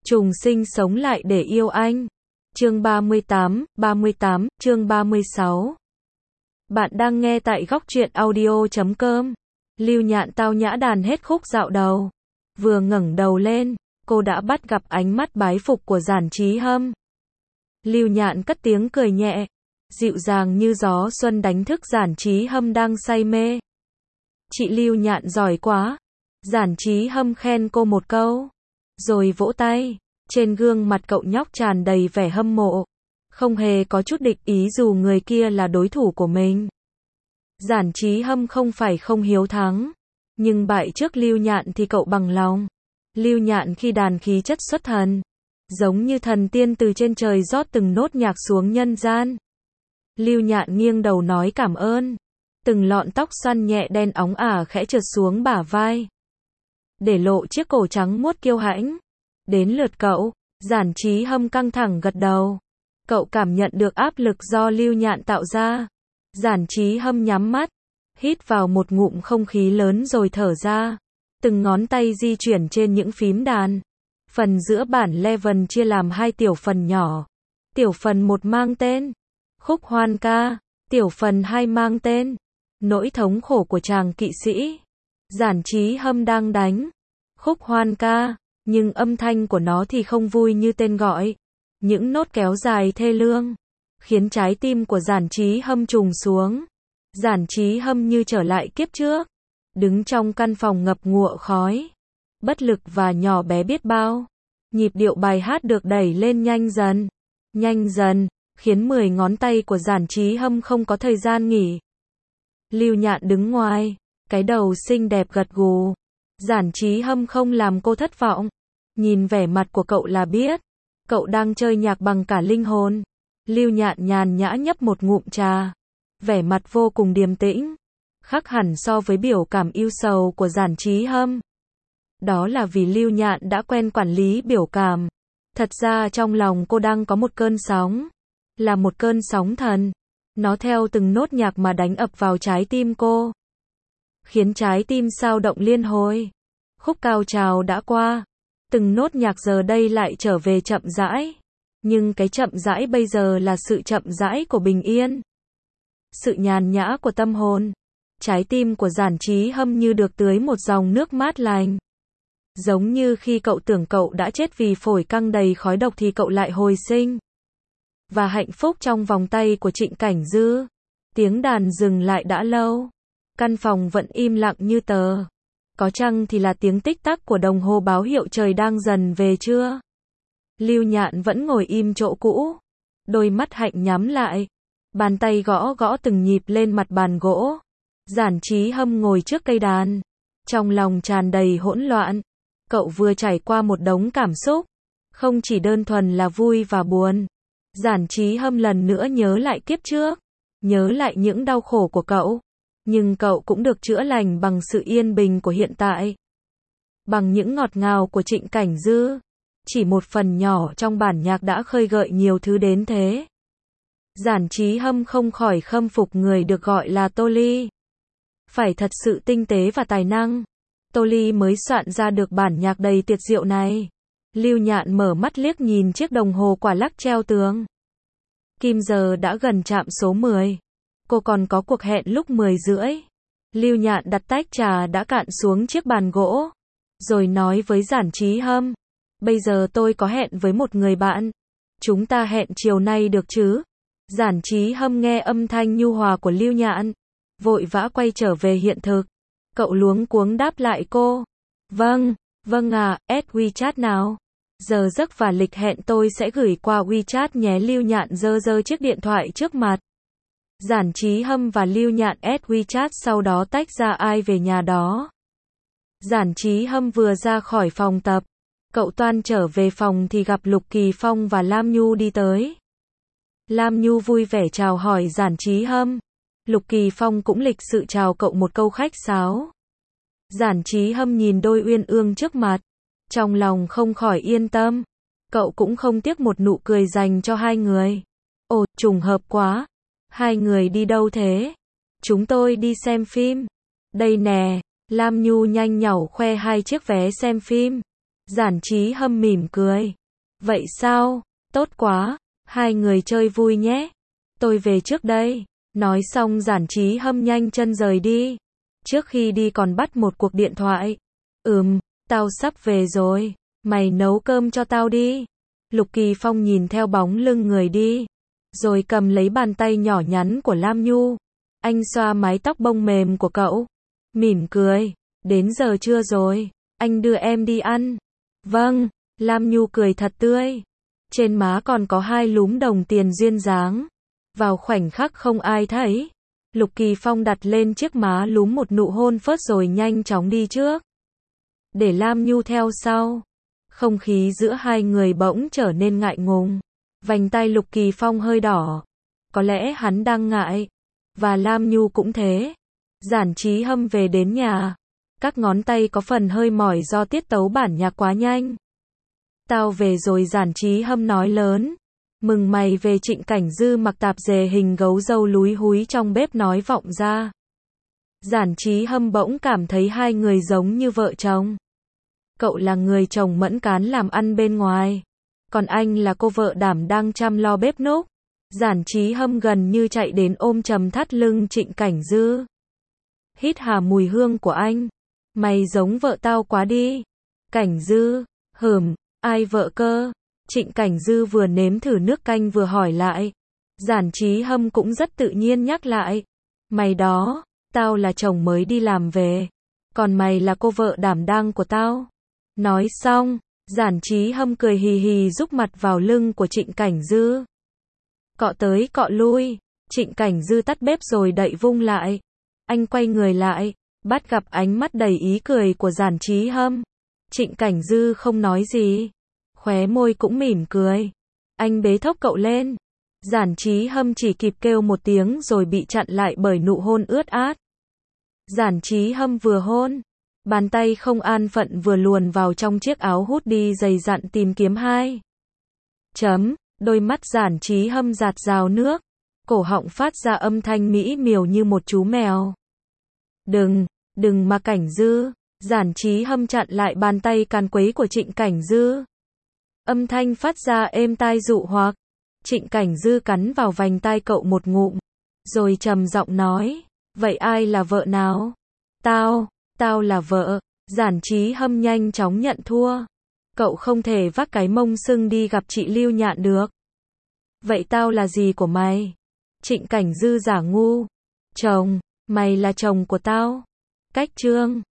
Trùng sinh sống lại để yêu anh. Chương 38, chương 36. Bạn đang nghe tại góc truyện audio.com. Lưu Nhạn tao nhã đàn hết khúc dạo đầu. Vừa ngẩng đầu lên, cô đã bắt gặp ánh mắt bái phục của Giản Chí Hâm. Lưu Nhạn cất tiếng cười nhẹ, dịu dàng như gió xuân đánh thức Giản Chí Hâm đang say mê. Chị Lưu Nhạn giỏi quá. Giản Chí Hâm khen cô một câu, rồi vỗ tay. Trên gương mặt cậu nhóc tràn đầy vẻ hâm mộ, không hề có chút địch ý dù người kia là đối thủ của mình. Giản Chí Hâm không phải không hiếu thắng, nhưng bại trước Lưu Nhạn thì cậu bằng lòng. Lưu Nhạn khi đàn khí chất xuất thần, giống như thần tiên từ trên trời rót từng nốt nhạc xuống nhân gian. Lưu Nhạn nghiêng đầu nói cảm ơn, từng lọn tóc xoăn nhẹ đen óng ả khẽ trượt xuống bả vai, để lộ chiếc cổ trắng muốt kiêu hãnh. Đến lượt cậu. Giản Chí Hâm căng thẳng gật đầu. Cậu cảm nhận được áp lực do Lưu Nhạn tạo ra. Giản Chí Hâm nhắm mắt, hít vào một ngụm không khí lớn rồi thở ra. Từng ngón tay di chuyển trên những phím đàn. Phần giữa bản level chia làm hai tiểu phần nhỏ. Tiểu phần 1 mang tên Khúc Hoan Ca, tiểu phần 2 mang tên Nỗi thống khổ của chàng kỵ sĩ. Giản Chí Hâm đang đánh Khúc Hoan Ca, nhưng âm thanh của nó thì không vui như tên gọi. Những nốt kéo dài thê lương, khiến trái tim của Giản Chí Hâm trùng xuống. Giản Chí Hâm như trở lại kiếp trước, đứng trong căn phòng ngập ngụa khói, bất lực và nhỏ bé biết bao. Nhịp điệu bài hát được đẩy lên nhanh dần, khiến 10 ngón tay của Giản Chí Hâm không có thời gian nghỉ. Lưu Nhạn đứng ngoài, cái đầu xinh đẹp gật gù. Giản Chí Hâm không làm cô thất vọng. Nhìn vẻ mặt của cậu là biết, cậu đang chơi nhạc bằng cả linh hồn. Lưu Nhạn nhàn nhã nhấp một ngụm trà, vẻ mặt vô cùng điềm tĩnh, khác hẳn so với biểu cảm ưu sầu của Giản Chí Hâm. Đó là vì Lưu Nhạn đã quen quản lý biểu cảm. Thật ra trong lòng cô đang có một cơn sóng, là một cơn sóng thần. Nó theo từng nốt nhạc mà đánh ập vào trái tim cô, khiến trái tim sao động liên hồi. Khúc cao trào đã qua, từng nốt nhạc giờ đây lại trở về chậm rãi. Nhưng cái chậm rãi bây giờ là sự chậm rãi của bình yên, sự nhàn nhã của tâm hồn. Trái tim của Giản Chí Hâm như được tưới một dòng nước mát lành. Giống như khi cậu tưởng cậu đã chết vì phổi căng đầy khói độc thì cậu lại hồi sinh. Và hạnh phúc trong vòng tay của Trịnh Cảnh Dư. Tiếng đàn dừng lại đã lâu, căn phòng vẫn im lặng như tờ. Có chăng thì là tiếng tích tắc của đồng hồ báo hiệu trời đang dần về trưa. Lưu Nhạn vẫn ngồi im chỗ cũ, đôi mắt hạnh nhắm lại, bàn tay gõ gõ từng nhịp lên mặt bàn gỗ. Giản Chí Hâm ngồi trước cây đàn, trong lòng tràn đầy hỗn loạn. Cậu vừa trải qua một đống cảm xúc, không chỉ đơn thuần là vui và buồn. Giản Chí Hâm lần nữa nhớ lại kiếp trước, nhớ lại những đau khổ của cậu. Nhưng cậu cũng được chữa lành bằng sự yên bình của hiện tại, bằng những ngọt ngào của Trịnh Cảnh Dư. Chỉ một phần nhỏ trong bản nhạc đã khơi gợi nhiều thứ đến thế. Giản Chí Hâm không khỏi khâm phục người được gọi là Tô Ly. Phải thật sự tinh tế và tài năng, Tô Ly mới soạn ra được bản nhạc đầy tuyệt diệu này. Lưu Nhạn mở mắt liếc nhìn chiếc đồng hồ quả lắc treo tường. Kim giờ đã gần chạm số 10. Cô còn có cuộc hẹn lúc 10 rưỡi. Lưu Nhạn đặt tách trà đã cạn xuống chiếc bàn gỗ, rồi nói với Giản Chí Hâm, bây giờ tôi có hẹn với một người bạn. Chúng ta hẹn chiều nay được chứ? Giản Chí Hâm nghe âm thanh nhu hòa của Lưu Nhạn, vội vã quay trở về hiện thực. Cậu luống cuống đáp lại cô, vâng à, add WeChat nào. Giờ giấc và lịch hẹn tôi sẽ gửi qua WeChat nhé. Lưu Nhạn giơ chiếc điện thoại trước mặt. Giản Chí Hâm và Lưu Nhạn add WeChat, sau đó tách ra ai về nhà đó. Giản Chí Hâm vừa ra khỏi phòng tập, cậu toan trở về phòng thì gặp Lục Kỳ Phong và Lam Nhu đi tới. Lam Nhu vui vẻ chào hỏi Giản Chí Hâm. Lục Kỳ Phong cũng lịch sự chào cậu một câu khách sáo. Giản Chí Hâm nhìn đôi uyên ương trước mặt, trong lòng không khỏi yên tâm. Cậu cũng không tiếc một nụ cười dành cho hai người. Ồ, trùng hợp quá. Hai người đi đâu thế? Chúng tôi đi xem phim. Đây nè. Lam Nhu nhanh nhảu khoe hai chiếc vé xem phim. Giản Chí Hâm mỉm cười. Vậy sao? Tốt quá, hai người chơi vui nhé. Tôi về trước đây. Nói xong Giản Chí Hâm nhanh chân rời đi. Trước khi đi còn bắt một cuộc điện thoại. Tao sắp về rồi. Mày nấu cơm cho tao đi. Lục Kỳ Phong nhìn theo bóng lưng người đi. Rồi cầm lấy bàn tay nhỏ nhắn của Lam Nhu. Anh xoa mái tóc bông mềm của cậu. Mỉm cười. Đến giờ trưa rồi. Anh đưa em đi ăn. Vâng. Lam Nhu cười thật tươi. Trên má còn có 2 lúm đồng tiền duyên dáng. Vào khoảnh khắc không ai thấy. Lục Kỳ Phong đặt lên chiếc má lúm một nụ hôn phớt rồi nhanh chóng đi trước. Để Lam Nhu theo sau. Không khí giữa hai người bỗng trở nên ngại ngùng. Vành tay Lục Kỳ Phong hơi đỏ. Có lẽ hắn đang ngại. Và Lam Nhu cũng thế. Giản Chí Hâm về đến nhà. Các ngón tay có phần hơi mỏi do tiết tấu bản nhạc quá nhanh. Tao về rồi, Giản Chí Hâm nói lớn. Mừng mày về. Trịnh Cảnh Dư mặc tạp dề hình gấu râu lúi húi trong bếp nói vọng ra. Giản Chí Hâm bỗng cảm thấy hai người giống như vợ chồng. Cậu là người chồng mẫn cán làm ăn bên ngoài. Còn anh là cô vợ đảm đang chăm lo bếp núc. Giản Chí Hâm gần như chạy đến ôm chầm thắt lưng Trịnh Cảnh Dư. Hít hà mùi hương của anh. Mày giống vợ tao quá đi. Cảnh Dư, ai vợ cơ? Trịnh Cảnh Dư vừa nếm thử nước canh vừa hỏi lại. Giản Chí Hâm cũng rất tự nhiên nhắc lại. Mày đó, tao là chồng mới đi làm về. Còn mày là cô vợ đảm đang của tao. Nói xong, Giản Chí Hâm cười hì hì rúc mặt vào lưng của Trịnh Cảnh Dư. Cọ tới cọ lui, Trịnh Cảnh Dư tắt bếp rồi đậy vung lại. Anh quay người lại, bắt gặp ánh mắt đầy ý cười của Giản Chí Hâm. Trịnh Cảnh Dư không nói gì, khóe môi cũng mỉm cười. Anh bế thốc cậu lên. Giản Chí Hâm chỉ kịp kêu một tiếng rồi bị chặn lại bởi nụ hôn ướt át. Giản Chí Hâm vừa hôn, bàn tay không an phận vừa luồn vào trong chiếc áo hút đi dày dặn tìm kiếm hai. Đôi mắt Giản Chí Hâm dạt dào nước, cổ họng phát ra âm thanh mỹ miều như một chú mèo. Đừng mà Cảnh Dư. Giản Chí Hâm chặn lại bàn tay càn quấy của Trịnh Cảnh Dư. Âm thanh phát ra êm tai dụ hoặc. Trịnh Cảnh Dư cắn vào vành tai cậu một ngụm, rồi trầm giọng nói, vậy ai là vợ nào? Tao là vợ. Giản Chí Hâm nhanh chóng nhận thua. Cậu không thể vác cái mông sưng đi gặp chị Lưu Nhạn được. Vậy tao là gì của mày? Trịnh Cảnh Dư giả ngu. Chồng, mày là chồng của tao. Cách chương